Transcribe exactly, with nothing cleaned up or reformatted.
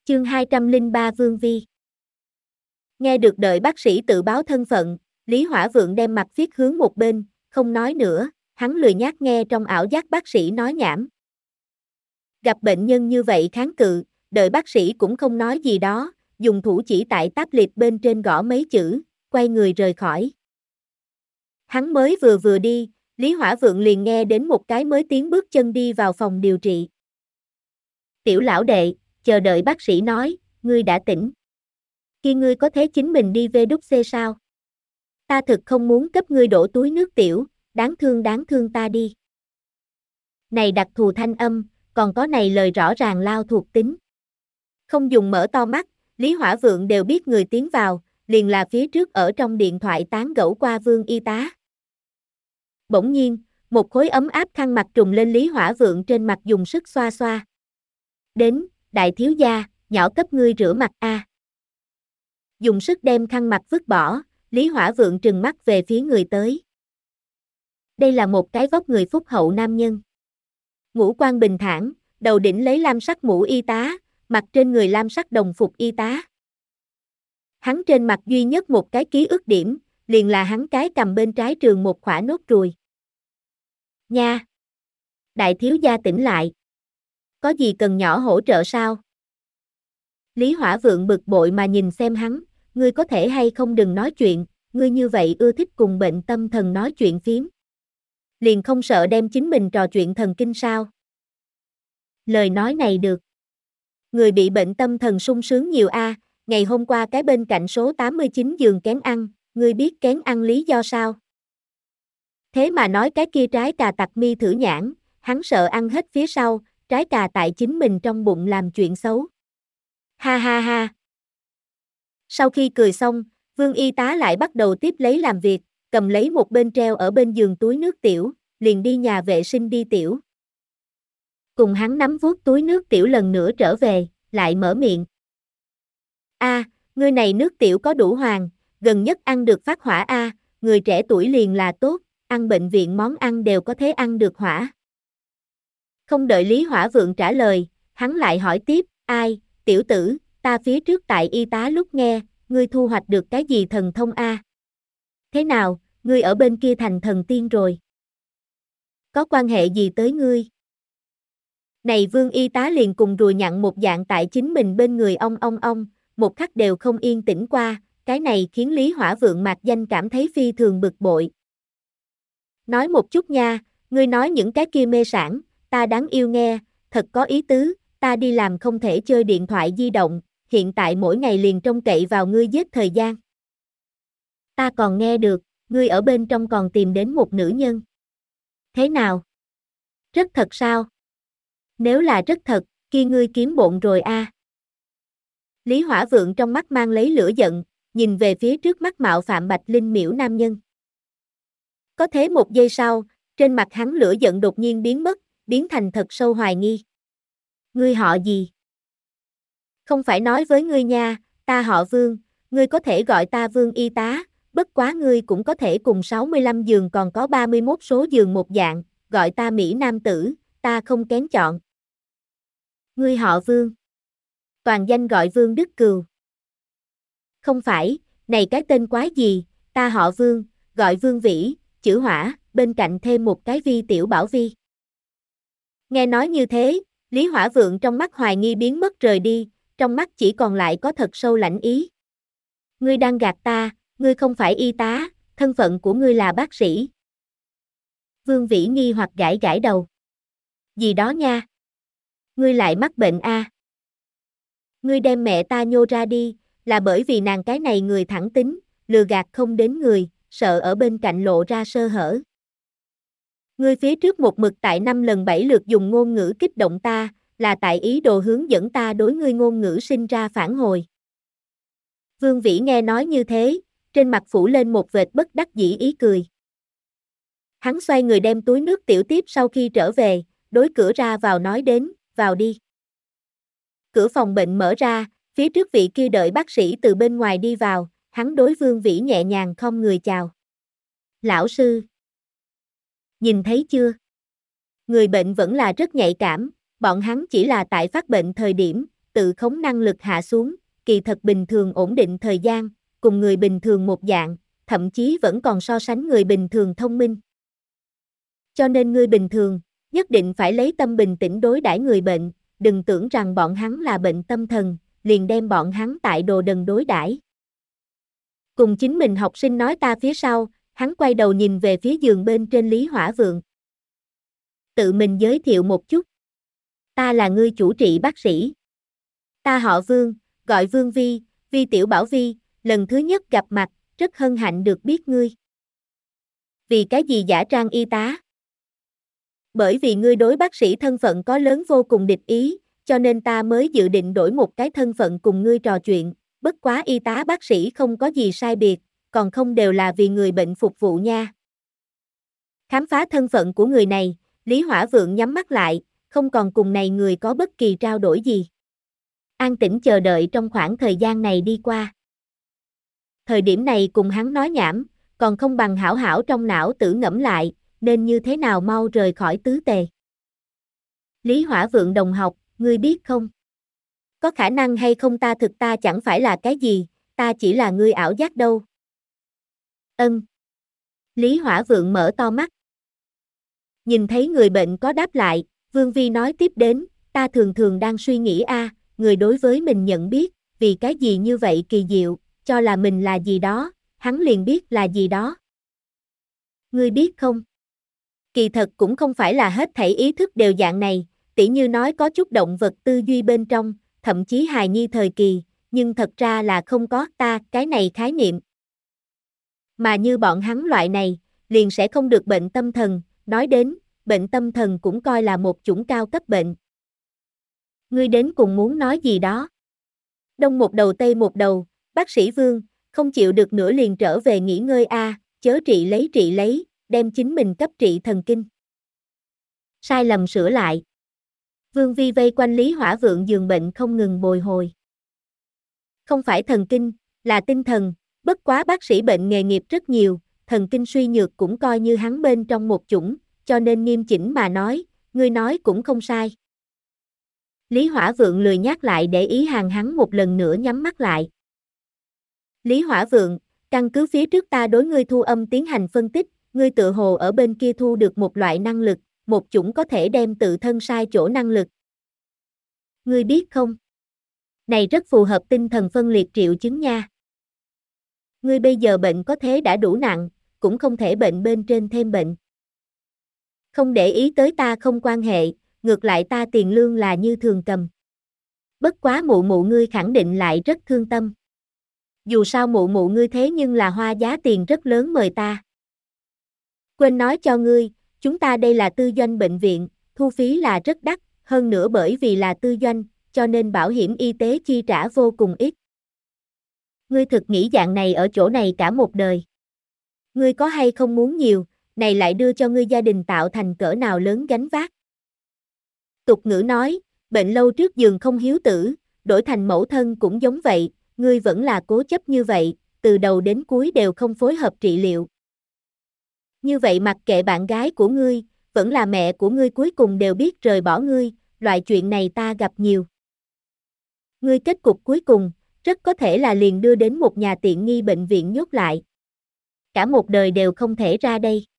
Chương hai trăm lẻ ba Vương Vi. Nghe được đợi bác sĩ tự báo thân phận, Lý Hỏa Vượng đem mặt viết hướng một bên, không nói nữa, hắn lười nhác nghe trong ảo giác bác sĩ nói nhảm. Gặp bệnh nhân như vậy kháng cự, đợi bác sĩ cũng không nói gì đó, dùng thủ chỉ tại tablet bên trên gõ mấy chữ, quay người rời khỏi. Hắn mới vừa vừa đi, Lý Hỏa Vượng liền nghe đến một cái mới tiến bước chân đi vào phòng điều trị. Tiểu lão đệ, chờ đợi bác sĩ nói, ngươi đã tỉnh. Khi ngươi có thế chính mình đi về đúc xê sao? Ta thực không muốn cấp ngươi đổ túi nước tiểu, đáng thương đáng thương ta đi. Này đặc thù thanh âm, còn có này lời rõ ràng lao thuộc tính. Không dùng mở to mắt, Lý Hỏa Vượng đều biết người tiến vào, liền là phía trước ở trong điện thoại tán gẫu qua Vương y tá. Bỗng nhiên, một khối ấm áp khăn mặt trùng lên Lý Hỏa Vượng trên mặt dùng sức xoa xoa. Đến, đại thiếu gia, nhỏ cấp ngươi rửa mặt a. Dùng sức đem khăn mặt vứt bỏ, Lý Hỏa Vượng trừng mắt về phía người tới. Đây là một cái vóc người phúc hậu nam nhân. Ngũ quan bình thản, đầu đỉnh lấy lam sắc mũ y tá, mặt trên người lam sắc đồng phục y tá. Hắn trên mặt duy nhất một cái ký ức điểm, liền là hắn cái cầm bên trái trường một khỏa nốt ruồi. Nha! Đại thiếu gia tỉnh lại. Có gì cần nhỏ hỗ trợ sao? Lý Hỏa Vượng bực bội mà nhìn xem hắn, ngươi có thể hay không đừng nói chuyện, ngươi như vậy ưa thích cùng bệnh tâm thần nói chuyện phím. Liền không sợ đem chính mình trò chuyện thần kinh sao? Lời nói này được. Người bị bệnh tâm thần sung sướng nhiều a, ngày hôm qua cái bên cạnh số tám mươi chín giường kén ăn, ngươi biết kén ăn lý do sao? Thế mà nói cái kia trái cà tặc mi thử nhãn, hắn sợ ăn hết phía sau, trái cà tại chính mình trong bụng làm chuyện xấu. Ha ha ha. Sau khi cười xong, Vương y tá lại bắt đầu tiếp lấy làm việc, cầm lấy một bên treo ở bên giường túi nước tiểu, liền đi nhà vệ sinh đi tiểu. Cùng hắn nắm vuốt túi nước tiểu lần nữa trở về, lại mở miệng. A, à, ngươi này nước tiểu có đủ hoàng, gần nhất ăn được phát hỏa a, à, người trẻ tuổi liền là tốt, ăn bệnh viện món ăn đều có thể ăn được hỏa. Không đợi Lý Hỏa Vượng trả lời, hắn lại hỏi tiếp, ai, tiểu tử, ta phía trước tại y tá lúc nghe, ngươi thu hoạch được cái gì thần thông a? À? Thế nào, ngươi ở bên kia thành thần tiên rồi? Có quan hệ gì tới ngươi? Này Vương y tá liền cùng rùa nhặn một dạng tại chính mình bên người ong ong ong, một khắc đều không yên tĩnh qua, cái này khiến Lý Hỏa Vượng mạc danh cảm thấy phi thường bực bội. Nói một chút nha, ngươi nói những cái kia mê sản, ta đáng yêu nghe, thật có ý tứ, ta đi làm không thể chơi điện thoại di động, hiện tại mỗi ngày liền trông cậy vào ngươi giết thời gian. Ta còn nghe được, ngươi ở bên trong còn tìm đến một nữ nhân. Thế nào? Rất thật sao? Nếu là rất thật, kia ngươi kiếm bộn rồi a. À. Lý Hỏa Vượng trong mắt mang lấy lửa giận, nhìn về phía trước mắt mạo phạm bạch linh miễu nam nhân. Có thế một giây sau, trên mặt hắn lửa giận đột nhiên biến mất, biến thành thật sâu hoài nghi. Ngươi họ gì? Không phải nói với ngươi nha, ta họ Vương, ngươi có thể gọi ta Vương y tá, bất quá ngươi cũng có thể cùng sáu mươi lăm giường còn có ba mươi mốt số giường một dạng, gọi ta Mỹ nam tử, ta không kén chọn. Ngươi họ Vương. Toàn danh gọi Vương Đức Cừu. Không phải, này cái tên quái gì, ta họ Vương, gọi Vương Vĩ, chữ hỏa, bên cạnh thêm một cái vi tiểu bảo vi. Nghe nói như thế, Lý Hỏa Vượng trong mắt hoài nghi biến mất rời đi, trong mắt chỉ còn lại có thật sâu lãnh ý. Ngươi đang gạt ta, ngươi không phải y tá, thân phận của ngươi là bác sĩ. Vương Vĩ nghi hoặc gãi gãi đầu. Gì đó nha? Ngươi lại mắc bệnh a? À? Ngươi đem mẹ ta nhô ra đi, là bởi vì nàng cái này người thẳng tính, lừa gạt không đến người, sợ ở bên cạnh lộ ra sơ hở. Ngươi phía trước một mực tại năm lần bảy lượt dùng ngôn ngữ kích động ta, là tại ý đồ hướng dẫn ta đối ngươi ngôn ngữ sinh ra phản hồi. Vương Vĩ nghe nói như thế, trên mặt phủ lên một vệt bất đắc dĩ ý cười. Hắn xoay người đem túi nước tiểu tiếp sau khi trở về, đối cửa ra vào nói đến, vào đi. Cửa phòng bệnh mở ra, phía trước vị kia đợi bác sĩ từ bên ngoài đi vào, hắn đối Vương Vĩ nhẹ nhàng không người chào. Lão sư. Nhìn thấy chưa? Người bệnh vẫn là rất nhạy cảm, bọn hắn chỉ là tại phát bệnh thời điểm, tự khống năng lực hạ xuống, kỳ thật bình thường ổn định thời gian, cùng người bình thường một dạng, thậm chí vẫn còn so sánh người bình thường thông minh. Cho nên người bình thường, nhất định phải lấy tâm bình tĩnh đối đãi người bệnh, đừng tưởng rằng bọn hắn là bệnh tâm thần, liền đem bọn hắn tại đồ đần đối đãi. Cùng chính mình học sinh nói ta phía sau, hắn quay đầu nhìn về phía giường bên trên Lý Hỏa Vượng. Tự mình giới thiệu một chút. Ta là người chủ trị bác sĩ. Ta họ Vương, gọi Vương Vi, Vi tiểu bảo Vi, lần thứ nhất gặp mặt, rất hân hạnh được biết ngươi. Vì cái gì giả trang y tá? Bởi vì ngươi đối bác sĩ thân phận có lớn vô cùng địch ý, cho nên ta mới dự định đổi một cái thân phận cùng ngươi trò chuyện, bất quá y tá bác sĩ không có gì sai biệt, còn không đều là vì người bệnh phục vụ nha. Khám phá thân phận của người này, Lý Hỏa Vượng nhắm mắt lại, không còn cùng này người có bất kỳ trao đổi gì. An tĩnh chờ đợi trong khoảng thời gian này đi qua. Thời điểm này cùng hắn nói nhảm, còn không bằng hảo hảo trong não tử ngẫm lại, nên như thế nào mau rời khỏi tứ tề. Lý Hỏa Vượng đồng học, ngươi biết không? Có khả năng hay không ta thực ta chẳng phải là cái gì, ta chỉ là ngươi ảo giác đâu. Ân. Lý Hỏa Vượng mở to mắt. Nhìn thấy người bệnh có đáp lại, Vương Vi nói tiếp đến, ta thường thường đang suy nghĩ a, người đối với mình nhận biết, vì cái gì như vậy kỳ diệu, cho là mình là gì đó, hắn liền biết là gì đó. Ngươi biết không? Kỳ thật cũng không phải là hết thảy ý thức đều dạng này, tỉ như nói có chút động vật tư duy bên trong, thậm chí hài nhi thời kỳ, nhưng thật ra là không có ta cái này khái niệm. Mà như bọn hắn loại này, liền sẽ không được bệnh tâm thần, nói đến, bệnh tâm thần cũng coi là một chủng cao cấp bệnh. Ngươi đến cùng muốn nói gì đó? Đông một đầu tây một đầu, bác sĩ Vương, không chịu được nữa liền trở về nghỉ ngơi a, chớ trị lấy trị lấy, đem chính mình cấp trị thần kinh. Sai lầm sửa lại. Vương Vi vây quanh Lý Hỏa Vượng giường bệnh không ngừng bồi hồi. Không phải thần kinh, là tinh thần, bất quá bác sĩ bệnh nghề nghiệp rất nhiều, thần kinh suy nhược cũng coi như hắn bên trong một chủng, cho nên nghiêm chỉnh mà nói, ngươi nói cũng không sai. Lý Hỏa Vượng lười nhắc lại để ý hàng hắn một lần nữa nhắm mắt lại. Lý Hỏa Vượng, căn cứ phía trước ta đối ngươi thu âm tiến hành phân tích, ngươi tự hồ ở bên kia thu được một loại năng lực, một chủng có thể đem tự thân sai chỗ năng lực. Ngươi biết không? Này rất phù hợp tinh thần phân liệt triệu chứng nha. Ngươi bây giờ bệnh có thế đã đủ nặng, cũng không thể bệnh bên trên thêm bệnh. Không để ý tới ta không quan hệ, ngược lại ta tiền lương là như thường cầm. Bất quá mụ mụ ngươi khẳng định lại rất thương tâm. Dù sao mụ mụ ngươi thế nhưng là hoa giá tiền rất lớn mời ta. Quên nói cho ngươi, chúng ta đây là tư doanh bệnh viện, thu phí là rất đắt, hơn nữa bởi vì là tư doanh, cho nên bảo hiểm y tế chi trả vô cùng ít. Ngươi thực nghĩ dạng này ở chỗ này cả một đời. Ngươi có hay không muốn nhiều, này lại đưa cho ngươi gia đình tạo thành cỡ nào lớn gánh vác. Tục ngữ nói, bệnh lâu trước giường không hiếu tử, đổi thành mẫu thân cũng giống vậy, ngươi vẫn là cố chấp như vậy, từ đầu đến cuối đều không phối hợp trị liệu. Như vậy mặc kệ bạn gái của ngươi, vẫn là mẹ của ngươi cuối cùng đều biết rời bỏ ngươi, loại chuyện này ta gặp nhiều. Ngươi kết cục cuối cùng, rất có thể là liền đưa đến một nhà tiện nghi bệnh viện nhốt lại. Cả một đời đều không thể ra đây.